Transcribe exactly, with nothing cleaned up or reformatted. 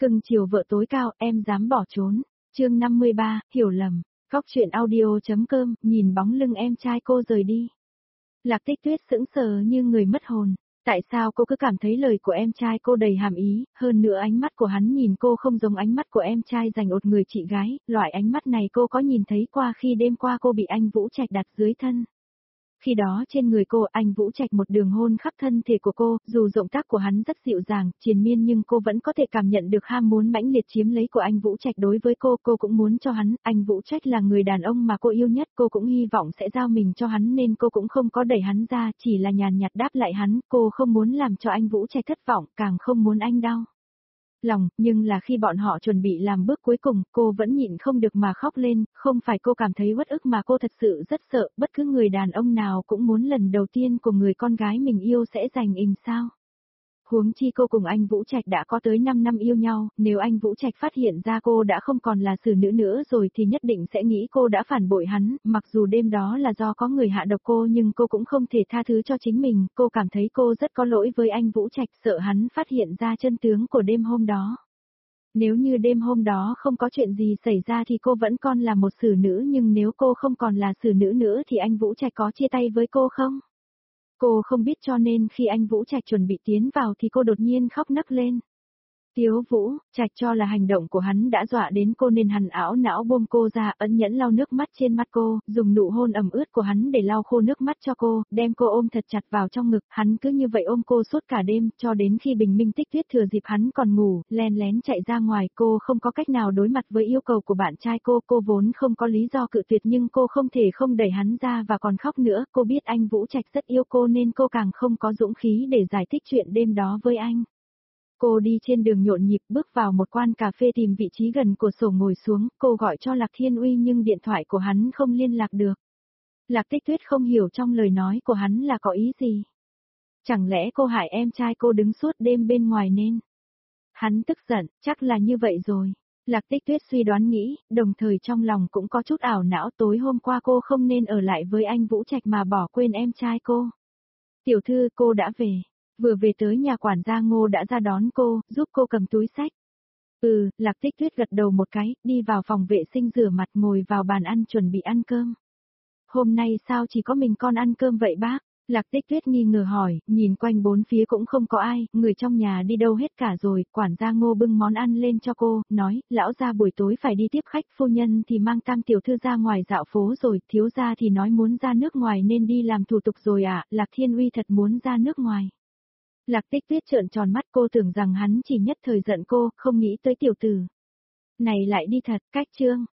Cưng chiều vợ tối cao, em dám bỏ trốn. Chương năm mươi ba, hiểu lầm. Góc truyện audio.com, nhìn bóng lưng em trai cô rời đi. Lạc Tích Tuyết sững sờ như người mất hồn. Tại sao cô cứ cảm thấy lời của em trai cô đầy hàm ý, hơn nữa ánh mắt của hắn nhìn cô không giống ánh mắt của em trai dành ột người chị gái, loại ánh mắt này cô có nhìn thấy qua khi đêm qua cô bị anh Vũ Trạch đặt dưới thân. Khi đó trên người cô, anh Vũ Trạch một đường hôn khắp thân thể của cô, dù động tác của hắn rất dịu dàng, triền miên nhưng cô vẫn có thể cảm nhận được ham muốn mãnh liệt chiếm lấy của anh Vũ Trạch đối với cô, cô cũng muốn cho hắn, anh Vũ Trạch là người đàn ông mà cô yêu nhất, cô cũng hy vọng sẽ giao mình cho hắn nên cô cũng không có đẩy hắn ra, chỉ là nhàn nhạt đáp lại hắn, cô không muốn làm cho anh Vũ Trạch thất vọng, càng không muốn anh đau lòng, nhưng là khi bọn họ chuẩn bị làm bước cuối cùng, cô vẫn nhịn không được mà khóc lên, không phải cô cảm thấy uất ức mà cô thật sự rất sợ, bất cứ người đàn ông nào cũng muốn lần đầu tiên của người con gái mình yêu sẽ giành ình sao. Huống chi cô cùng anh Vũ Trạch đã có tới năm năm yêu nhau, nếu anh Vũ Trạch phát hiện ra cô đã không còn là xử nữ nữa rồi thì nhất định sẽ nghĩ cô đã phản bội hắn, mặc dù đêm đó là do có người hạ độc cô nhưng cô cũng không thể tha thứ cho chính mình, cô cảm thấy cô rất có lỗi với anh Vũ Trạch, sợ hắn phát hiện ra chân tướng của đêm hôm đó. Nếu như đêm hôm đó không có chuyện gì xảy ra thì cô vẫn còn là một xử nữ, nhưng nếu cô không còn là xử nữ nữa thì anh Vũ Trạch có chia tay với cô không? Cô không biết, cho nên khi anh Vũ Trạch chuẩn bị tiến vào thì cô đột nhiên khóc nấc lên. Tiếu Vũ, Trạch cho là hành động của hắn đã dọa đến cô nên hắn ảo não buông cô ra, ẩn nhẫn lau nước mắt trên mắt cô, dùng nụ hôn ẩm ướt của hắn để lau khô nước mắt cho cô, đem cô ôm thật chặt vào trong ngực, hắn cứ như vậy ôm cô suốt cả đêm, cho đến khi bình minh Tích Tuyết thừa dịp hắn còn ngủ, len lén chạy ra ngoài, cô không có cách nào đối mặt với yêu cầu của bạn trai cô, cô vốn không có lý do cự tuyệt nhưng cô không thể không đẩy hắn ra và còn khóc nữa, cô biết anh Vũ Trạch rất yêu cô nên cô càng không có dũng khí để giải thích chuyện đêm đó với anh. Cô đi trên đường nhộn nhịp bước vào một quán cà phê tìm vị trí gần cửa sổ ngồi xuống, cô gọi cho Lạc Thiên Uy nhưng điện thoại của hắn không liên lạc được. Lạc Tích Tuyết không hiểu trong lời nói của hắn là có ý gì. Chẳng lẽ cô hại em trai cô đứng suốt đêm bên ngoài nên? Hắn tức giận, chắc là như vậy rồi. Lạc Tích Tuyết suy đoán nghĩ, đồng thời trong lòng cũng có chút ảo não, tối hôm qua cô không nên ở lại với anh Vũ Trạch mà bỏ quên em trai cô. Tiểu thư, cô đã về. Vừa về tới nhà quản gia Ngô đã ra đón cô, giúp cô cầm túi xách. Ừ, Lạc Tích Tuyết gật đầu một cái, đi vào phòng vệ sinh rửa mặt ngồi vào bàn ăn chuẩn bị ăn cơm. Hôm nay sao chỉ có mình con ăn cơm vậy bác? Lạc Tích Tuyết nghi ngờ hỏi, nhìn quanh bốn phía cũng không có ai, người trong nhà đi đâu hết cả rồi, quản gia Ngô bưng món ăn lên cho cô, nói, lão gia buổi tối phải đi tiếp khách, phu nhân thì mang Tam tiểu thư ra ngoài dạo phố rồi, thiếu gia thì nói muốn ra nước ngoài nên đi làm thủ tục rồi à, Lạc Thiên Uy thật muốn ra nước ngoài. Lạc Tích Tuyết trợn tròn mắt, cô tưởng rằng hắn chỉ nhất thời giận cô, không nghĩ tới tiểu tử này lại đi thật, cách trương.